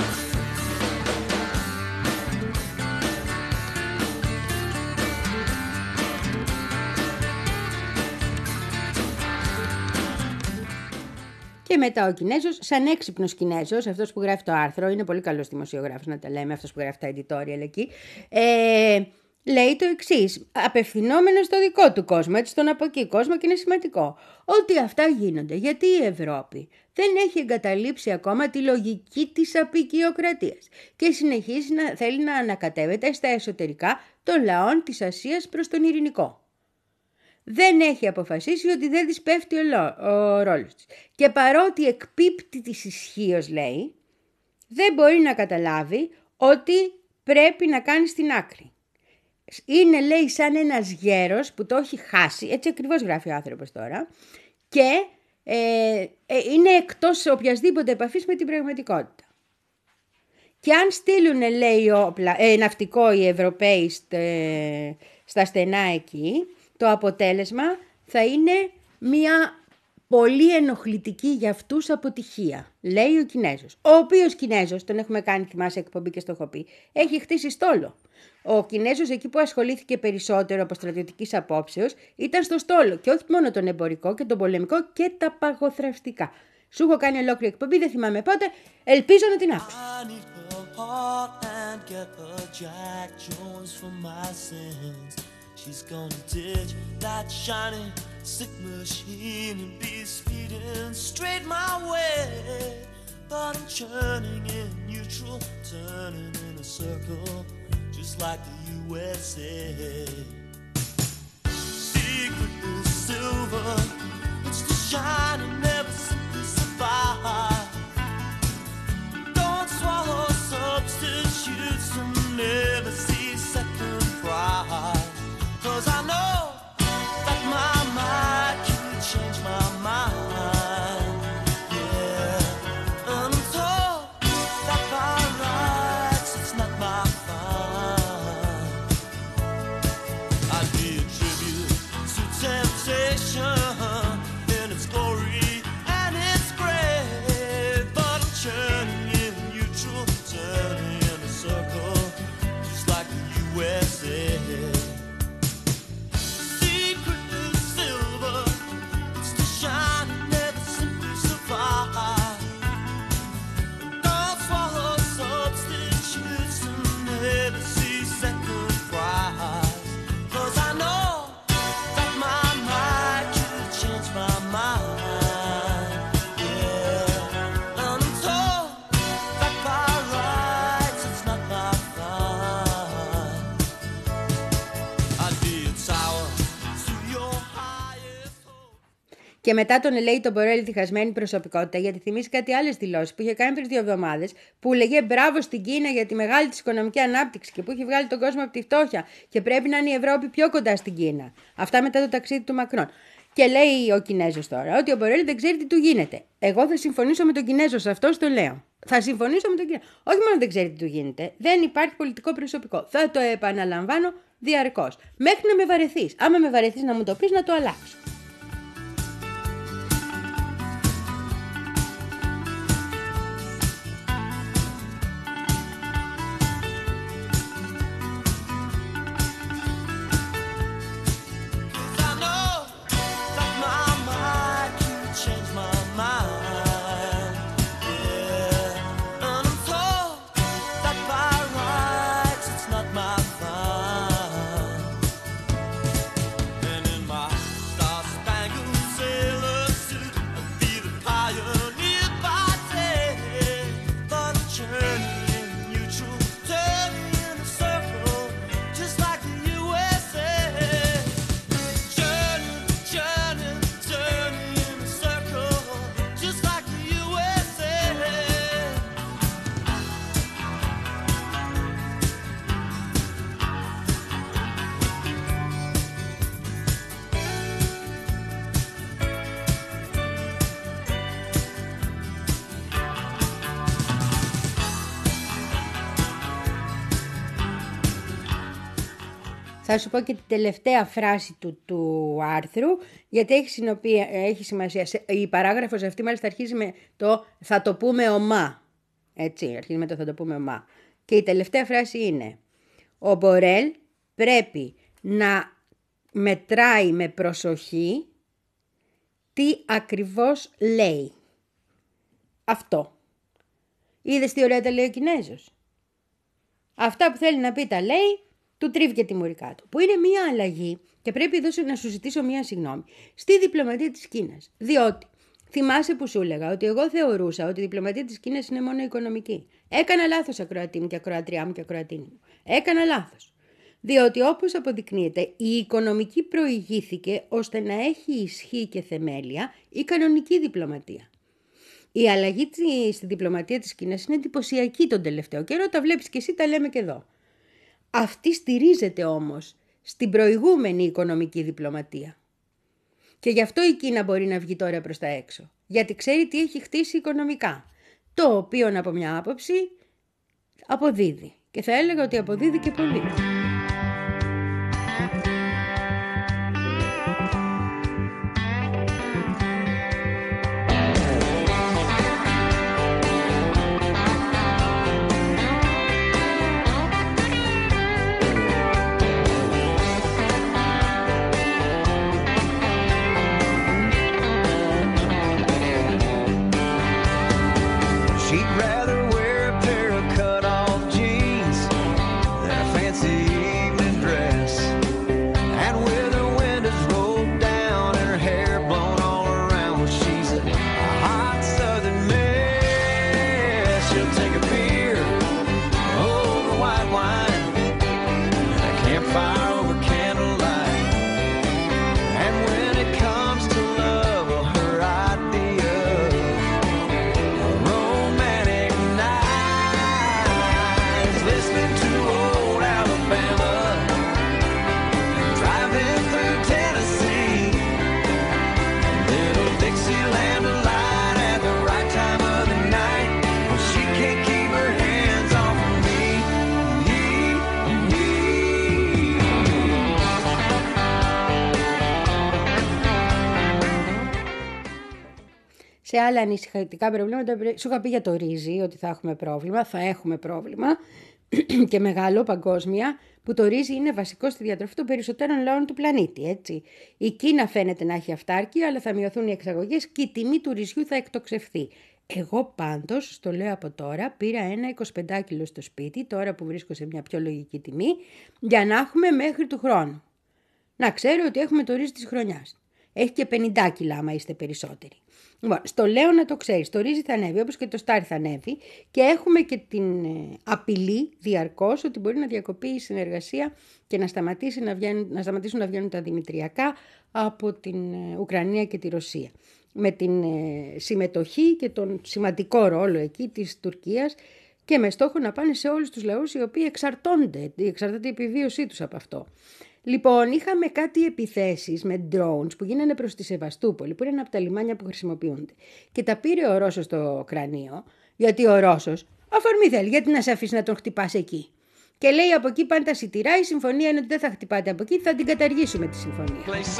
Και μετά ο Κινέζος, σαν έξυπνος Κινέζος, αυτός που γράφει το άρθρο, είναι πολύ καλός δημοσιογράφος να τα λέμε, αυτός που γράφει τα editorial εκεί, ε, λέει το εξής, απευθυνόμενος στο δικό του κόσμο, έτσι στον από εκεί κόσμο, και είναι σημαντικό, ότι αυτά γίνονται γιατί η Ευρώπη δεν έχει εγκαταλείψει ακόμα τη λογική της αποικιοκρατίας και συνεχίζει να θέλει να ανακατεύεται στα εσωτερικά των λαών της Ασίας προς τον ειρηνικό. Δεν έχει αποφασίσει ότι δεν της πέφτει ο, λό, ο ρόλος της. Και παρότι εκπίπτει της ισχύως, λέει, δεν μπορεί να καταλάβει ότι πρέπει να κάνει στην άκρη. Είναι, λέει, σαν ένας γέρος που το έχει χάσει, έτσι ακριβώς γράφει ο άνθρωπος τώρα, και ε, ε, είναι εκτός οποιασδήποτε επαφής με την πραγματικότητα. Και αν στείλουν, λέει, όπλα, ε, ναυτικό οι Ευρωπαίοι στε, στα στενά εκεί, το αποτέλεσμα θα είναι μια πολύ ενοχλητική για αυτούς αποτυχία, λέει ο Κινέζος. Ο οποίος Κινέζος, τον έχουμε κάνει, θυμάσαι, εκπομπή και στο έχω πει, έχει χτίσει στόλο. Ο Κινέζος εκεί που ασχολήθηκε περισσότερο από στρατιωτικής απόψεως ήταν στο στόλο και όχι μόνο τον εμπορικό και τον πολεμικό και τα παγοθραυστικά. Σου έχω κάνει ολόκληρη εκπομπή, δεν θυμάμαι πότε, ελπίζω να την άκουσες. She's gonna ditch that shiny sick machine and be speeding straight my way. But I'm churning in neutral, turning in a circle, just like the U S A. Secret is silver, it's the shiny, never simply survive. Don't swallow substitutes and never see second prize. Cause I know that my mind can change my mind, yeah. I'm told that by rights it's not my fight. I'd be a tribute to temptation in its glory and its grave. But I'm churning in neutral, turning in a circle, just like the U S A. Και μετά τον λέει τον Μπορέλη διχασμένη προσωπικότητα, γιατί θυμίζει κάτι άλλες δηλώσεις που είχε κάνει πριν δύο εβδομάδες, που λέγε μπράβο στην Κίνα για τη μεγάλη της οικονομική ανάπτυξη και που είχε βγάλει τον κόσμο από τη φτώχεια και πρέπει να είναι η Ευρώπη πιο κοντά στην Κίνα. Αυτά μετά το ταξίδι του Μακρόν. Και λέει ο Κινέζος τώρα ότι ο Μπορέλ δεν ξέρει τι του γίνεται. Εγώ θα συμφωνήσω με τον Κινέζο σε αυτό, το λέω. Θα συμφωνήσω με τον Κινέζο. Όχι μόνο δεν ξέρει τι του γίνεται, δεν υπάρχει πολιτικό προσωπικό. Θα το επαναλαμβάνω διαρκώς. Μέχρι να με βαρεθείς. Άμα με βαρεθείς να μου το πεις, να το αλλάξω. Θα σου πω και την τελευταία φράση του, του άρθρου, γιατί έχει, συνοπία, έχει σημασία. Η παράγραφος αυτή μάλιστα αρχίζει με το «θα το πούμε ομά». Έτσι, αρχίζει με το «θα το πούμε ομά». Και η τελευταία φράση είναι «Ο Μπορέλ πρέπει να μετράει με προσοχή τι ακριβώς λέει». Αυτό. Είδες τι ωραία τα λέει ο Κινέζος. Αυτά που θέλει να πει τα λέει, του τρίβει και τη μουρικά του. Που είναι μια αλλαγή και πρέπει εδώ να σου ζητήσω μια συγγνώμη. Στη διπλωματία της Κίνας. Διότι θυμάσαι που σου έλεγα ότι εγώ θεωρούσα ότι η διπλωματία της Κίνας είναι μόνο οικονομική. Έκανα λάθος, ακροατή μου και ακροατριά μου και ακροατίνη μου. Έκανα λάθος. Διότι όπως αποδεικνύεται, η οικονομική προηγήθηκε ώστε να έχει ισχύ και θεμέλια η κανονική διπλωματία. Η αλλαγή στη διπλωματία της Κίνας είναι εντυπωσιακή τον τελευταίο καιρό. Τα βλέπεις και εσύ, τα λέμε και εδώ. Αυτή στηρίζεται όμως στην προηγούμενη οικονομική διπλωματία. Και γι' αυτό η Κίνα μπορεί να βγει τώρα προς τα έξω. Γιατί ξέρει τι έχει χτίσει οικονομικά. Το οποίο από μια άποψη αποδίδει. Και θα έλεγα ότι αποδίδει και πολύ. Σε άλλα ανησυχητικά προβλήματα, σου είχα πει για το ρύζι ότι θα έχουμε πρόβλημα, θα έχουμε πρόβλημα και μεγάλο παγκόσμια, που το ρύζι είναι βασικό στη διατροφή των περισσότερων λαών του πλανήτη. Έτσι. Η Κίνα φαίνεται να έχει αυτάρκεια, αλλά θα μειωθούν οι εξαγωγές και η τιμή του ρυζιού θα εκτοξευθεί. Εγώ πάντως, στο λέω από τώρα, πήρα ένα εικοσιπεντάκιλο στο σπίτι, τώρα που βρίσκω σε μια πιο λογική τιμή, για να έχουμε μέχρι του χρόνου. Να ξέρω ότι έχουμε το ρύζι της χρονιάς. Έχει και πενήντα κιλά άμα είστε περισσότεροι. Λοιπόν, στο λέω να το ξέρεις, το ρύζι θα ανέβει όπως και το στάρι θα ανέβει και έχουμε και την απειλή διαρκώς ότι μπορεί να διακοπεί η συνεργασία και να, σταματήσει να, βγαίνουν, να σταματήσουν να βγαίνουν τα δημητριακά από την Ουκρανία και τη Ρωσία. Με την συμμετοχή και τον σημαντικό ρόλο εκεί της Τουρκίας και με στόχο να πάνε σε όλους τους λαούς οι οποίοι εξαρτώνται, εξαρτάται η επιβίωσή τους από αυτό. Λοιπόν, είχαμε κάτι επιθέσεις με drones που γίνανε προς τη Σεβαστούπολη, που είναι ένα από τα λιμάνια που χρησιμοποιούνται. Και τα πήρε ο Ρώσος στο κρανίο, γιατί ο Ρώσος αφορμή θέλει, γιατί να σε αφήσει να τον χτυπάς εκεί. Και λέει από εκεί πάνε τα σιτηρά, η συμφωνία είναι ότι δεν θα χτυπάτε από εκεί, θα την καταργήσουμε τη συμφωνία.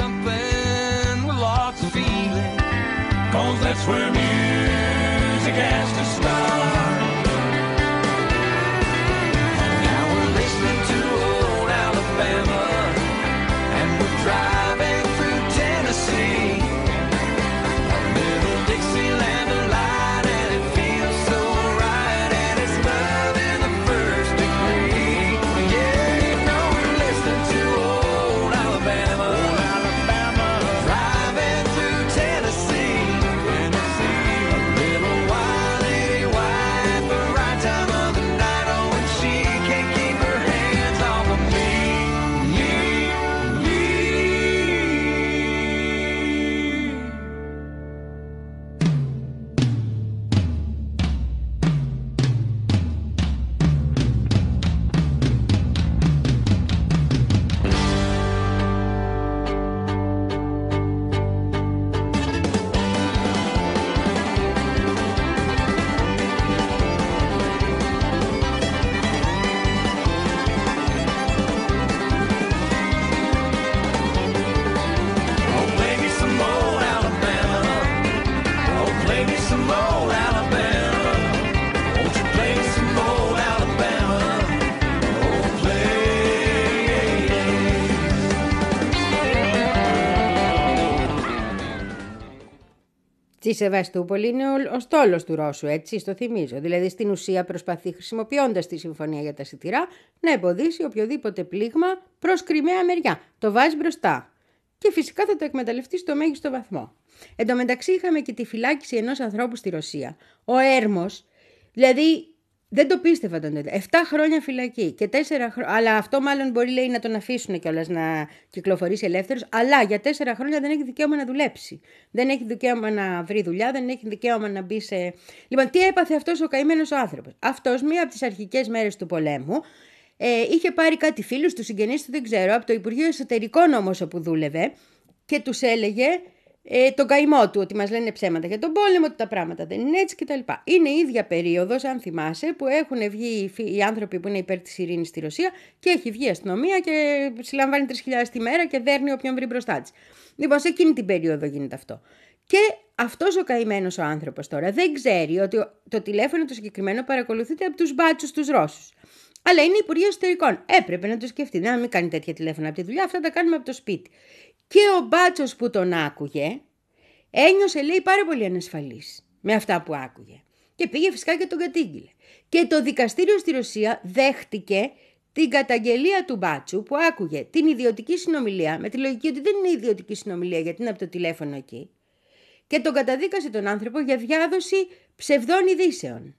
Στη Σεβαστούπολη είναι ο, ο στόλος του Ρώσου, έτσι, στο θυμίζω. Δηλαδή στην ουσία προσπαθεί, χρησιμοποιώντας τη συμφωνία για τα σιτηρά, να εμποδίσει οποιοδήποτε πλήγμα προς Κριμαία μεριά. Το βάζει μπροστά. Και φυσικά θα το εκμεταλλευτεί στο μέγιστο βαθμό. Εν τω μεταξύ είχαμε και τη φυλάκιση ενός ανθρώπου στη Ρωσία. Ο Έρμος, δηλαδή δεν το πίστευα τον τότε. Εφτά χρόνια φυλακή και τέσσερα χρόνια. Αλλά αυτό μάλλον μπορεί, λέει, να τον αφήσουν κιόλας να κυκλοφορήσει ελεύθερος. Αλλά για τέσσερα χρόνια δεν έχει δικαίωμα να δουλέψει. Δεν έχει δικαίωμα να βρει δουλειά, δεν έχει δικαίωμα να μπει σε. Λοιπόν, τι έπαθε αυτός ο καημένος ο άνθρωπος? Αυτός, μία από τις αρχικές μέρες του πολέμου, ε, είχε πάρει κάτι φίλους του, συγγενείς του, δεν ξέρω, από το Υπουργείο Εσωτερικών όμως όπου δούλευε και τους έλεγε. Ε, τον καημό του, ότι μας λένε ψέματα για τον πόλεμο, ότι τα πράγματα δεν είναι έτσι κτλ. Είναι η ίδια περίοδος, αν θυμάσαι, που έχουν βγει οι άνθρωποι που είναι υπέρ της ειρήνης στη Ρωσία και έχει βγει η αστυνομία και συλλαμβάνει τρεις χιλιάδες τη μέρα και δέρνει όποιον βρει μπροστά της. Λοιπόν, σε εκείνη την περίοδο γίνεται αυτό. Και αυτός ο καημένος ο άνθρωπος τώρα δεν ξέρει ότι το τηλέφωνο του συγκεκριμένο παρακολουθείται από τους μπάτσους τους Ρώσους. Αλλά είναι Υπουργείο Εσωτερικών. Έπρεπε να το σκεφτεί. Να μην κάνει τέτοια τηλέφωνα από τη δουλειά, αυτά τα κάνουμε από το σπίτι. Και ο μπάτσος που τον άκουγε ένιωσε, λέει, πάρα πολύ ανασφαλής με αυτά που άκουγε. Και πήγε φυσικά και τον κατήγγειλε. Και το δικαστήριο στη Ρωσία δέχτηκε την καταγγελία του μπάτσου που άκουγε την ιδιωτική συνομιλία, με τη λογική ότι δεν είναι ιδιωτική συνομιλία γιατί είναι από το τηλέφωνο εκεί, και τον καταδίκασε τον άνθρωπο για διάδοση ψευδών ειδήσεων.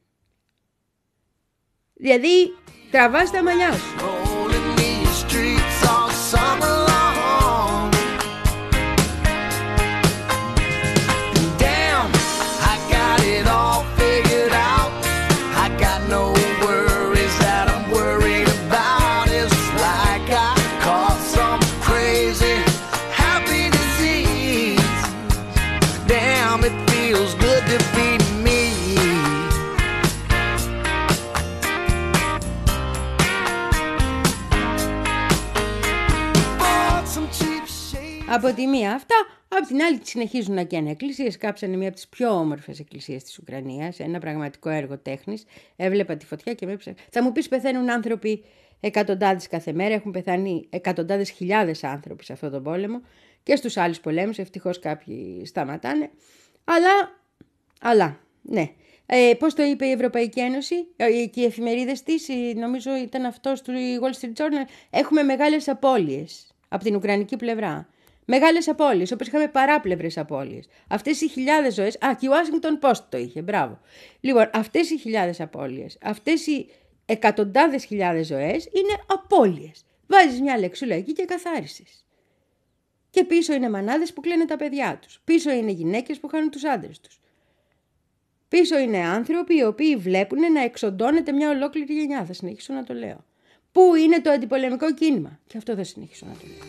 Δηλαδή, τραβάς τα μαλλιά σου. Από τη μία αυτά, από την άλλη συνεχίζουν να καίνε εκκλησίες. Κάψανε μία από τις πιο όμορφες εκκλησίες της Ουκρανίας, ένα πραγματικό έργο τέχνης. Έβλεπα τη φωτιά και με έψαξα. Θα μου πεις, πεθαίνουν άνθρωποι εκατοντάδες κάθε μέρα, έχουν πεθάνει εκατοντάδες χιλιάδες άνθρωποι σε αυτόν τον πόλεμο και στους άλλους πολέμους, ευτυχώς κάποιοι σταματάνε. Αλλά, αλλά, ναι. Ε, πώς το είπε η Ευρωπαϊκή Ένωση και οι εφημερίδες της, νομίζω ήταν αυτός του Wall Street Journal, έχουμε μεγάλες απώλειες από την ουκρανική πλευρά. Μεγάλες απώλειες, όπως είχαμε παράπλευρες απώλειες. Αυτές οι χιλιάδες ζωές. Α, και η Washington Post το είχε, μπράβο. Λοιπόν, αυτές οι χιλιάδες απώλειες, αυτές οι εκατοντάδες χιλιάδες ζωές είναι απώλειες. Βάζεις μια λεξούλα εκεί και καθάρισες. Και πίσω είναι μανάδες που κλαίνε τα παιδιά τους. Πίσω είναι γυναίκες που χάνουν τους άντρες τους. Πίσω είναι άνθρωποι οι οποίοι βλέπουν να εξοντώνεται μια ολόκληρη γενιά. Θα συνεχίσω να το λέω. Πού είναι το αντιπολεμικό κίνημα? Και αυτό θα συνεχίσω να το λέω.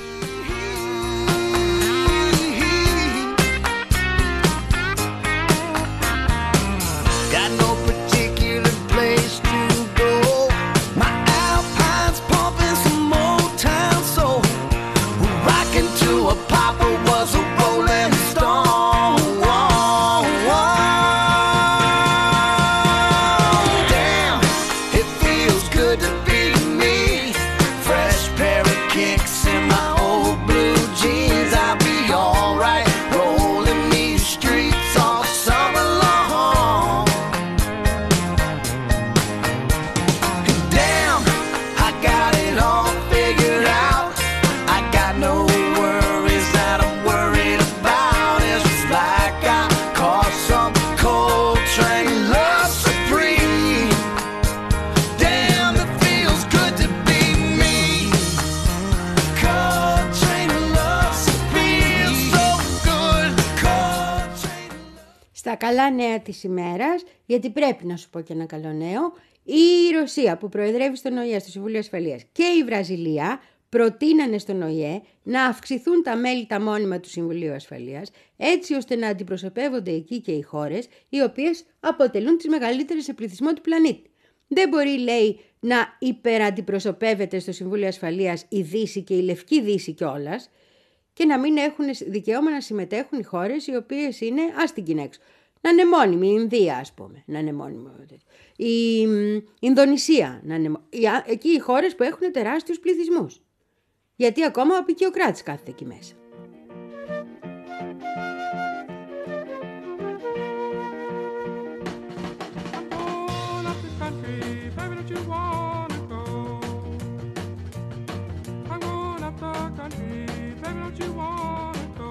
Got no particular place to go. My Alpine's pumping some Motown soul. Rocking to a papa was a rolling stone. Whoa, whoa. Damn, it feels good to be me. Fresh pair of kicks in my old blue jeans. I'll be alright rolling these streets all summer long. Damn, I got it all figured out. I got no worries that I'm worried about. It's just like I caught some Coltrane love supreme. Damn, it feels good to be me. Coltrane love supreme, so good. Coltrane. Στα καλά νέα της ημέρας, γιατί πρέπει να σου πω και ένα καλό νέο, η Ρωσία που προεδρεύει στον Ο Ε Ε, στο Συμβούλιο Ασφαλείας, και η Βραζιλία προτείνανε στον Ο Ε Ε να αυξηθούν τα μέλη τα μόνιμα του Συμβουλίου Ασφαλείας, έτσι ώστε να αντιπροσωπεύονται εκεί και οι χώρες οι οποίες αποτελούν τις μεγαλύτερες σε πληθυσμό του πλανήτη. Δεν μπορεί, λέει, να υπεραντιπροσωπεύεται στο Συμβούλιο Ασφαλείας η Δύση και η Λευκή Δύση κιόλας, και να μην έχουν δικαίωμα να συμμετέχουν οι χώρες οι οποίες είναι, ας την κοινέξω, να είναι μόνιμη, η Ινδία ας πούμε, να είναι μόνιμη, η μ, Ινδονησία, να είναι, οι, α- εκεί οι χώρες που έχουν τεράστιους πληθυσμούς. Γιατί ακόμα ο Απικιοκράτης κάθεται εκεί μέσα. All up the country, baby, don't you wanna go? I'm going up the country, baby, don't you wanna go?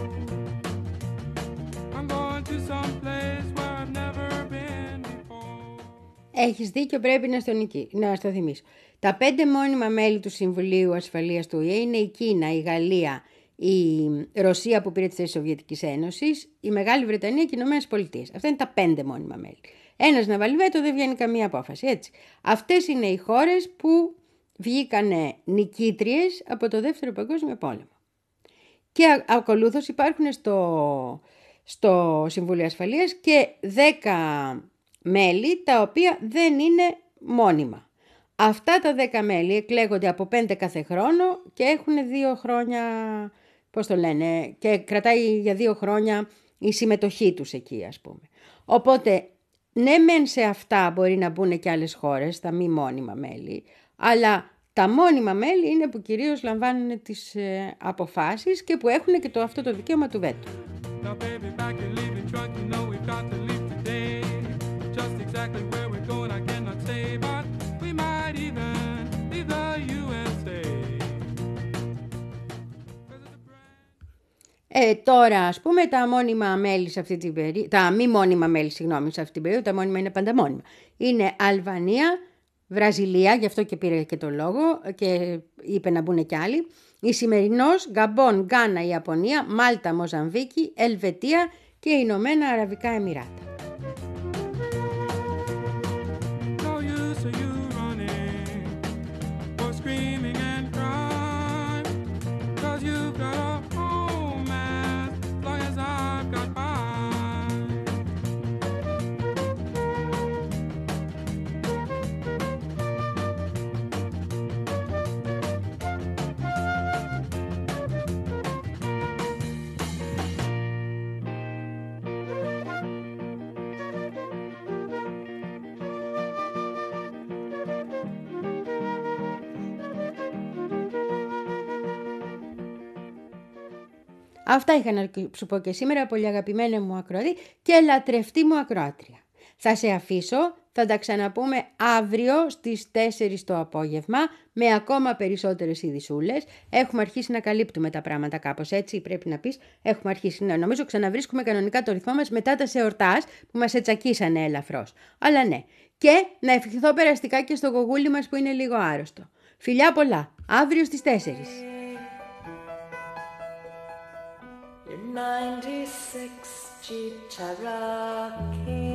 I'm going to some place where I've never been before. Έχεις δίκιο, πρέπει να στο, νικεί, να στο θυμίσω. Τα πέντε μόνιμα μέλη του Συμβουλίου Ασφαλείας του Ο Ε Ε είναι η Κίνα, η Γαλλία, η Ρωσία που πήρε τη θέση της Σοβιετικής Ένωσης, η Μεγάλη Βρετανία και οι Ηνωμένες Πολιτείες. Αυτά είναι τα πέντε μόνιμα μέλη. Ένας να βάλει βέτο, δεν βγαίνει καμία απόφαση, έτσι. Αυτές είναι οι χώρες που βγήκανε νικήτριες από το Δεύτερο Παγκόσμιο Πόλεμο. Και α- ακολούθως υπάρχουν στο, στο Συμβούλιο Ασφαλείας και δέκα μέλη τα οποία δεν είναι μόνιμα. Αυτά τα δέκα μέλη εκλέγονται από πέντε κάθε χρόνο και έχουν δύο χρόνια, πώς το λένε, και κρατάει για δύο χρόνια η συμμετοχή τους εκεί, ας πούμε. Οπότε, ναι μεν σε αυτά μπορεί να μπουν και άλλες χώρες, τα μη μόνιμα μέλη, αλλά τα μόνιμα μέλη είναι που κυρίως λαμβάνουν τις ε, αποφάσεις και που έχουν και το, αυτό το δικαίωμα του βέτου. Now, baby, back your leaving truck, you know we've got to leave today. Just exactly where we're going, I cannot say, but we might even leave the U S A. Ε, τώρα, ας πούμε, τα μόνιμα μέλη σε αυτή την περίοδο, τα μη μόνιμα μέλη, συγγνώμη, σε αυτή την περίοδο, τα μόνιμα είναι πάντα μόνιμα. Είναι Αλβανία, Βραζιλία, γι' αυτό και πήρε και το λόγο και είπε να μπουν κι άλλοι. Ισημερινός, Γκαμπόν, Γκάνα, Ιαπωνία, Μάλτα, Μοζαμβίκη, Ελβετία και Ηνωμένα Αραβικά Εμιράτα. No use of you running or screaming and crying, 'cause you've got a home as long as I've got mine. Αυτά είχα να σου πω και σήμερα, πολύ αγαπημένη μου ακροατή και λατρευτή μου ακροάτρια. Θα σε αφήσω, θα τα ξαναπούμε αύριο στις τέσσερις το απόγευμα με ακόμα περισσότερες ειδησούλες. Έχουμε αρχίσει να καλύπτουμε τα πράγματα κάπως έτσι, πρέπει να πεις. Έχουμε αρχίσει, να νομίζω ξαναβρίσκουμε κανονικά το ρυθμό μας μετά τα σεορτάζ που μας ετσακίσανε ελαφρώς. Αλλά ναι, και να ευχηθώ περαστικά και στο γογούλι μας που είναι λίγο άρρωστο. Φιλιά πολλά, αύριο στις τέσσερις. ninety-six Jeep Cherokee.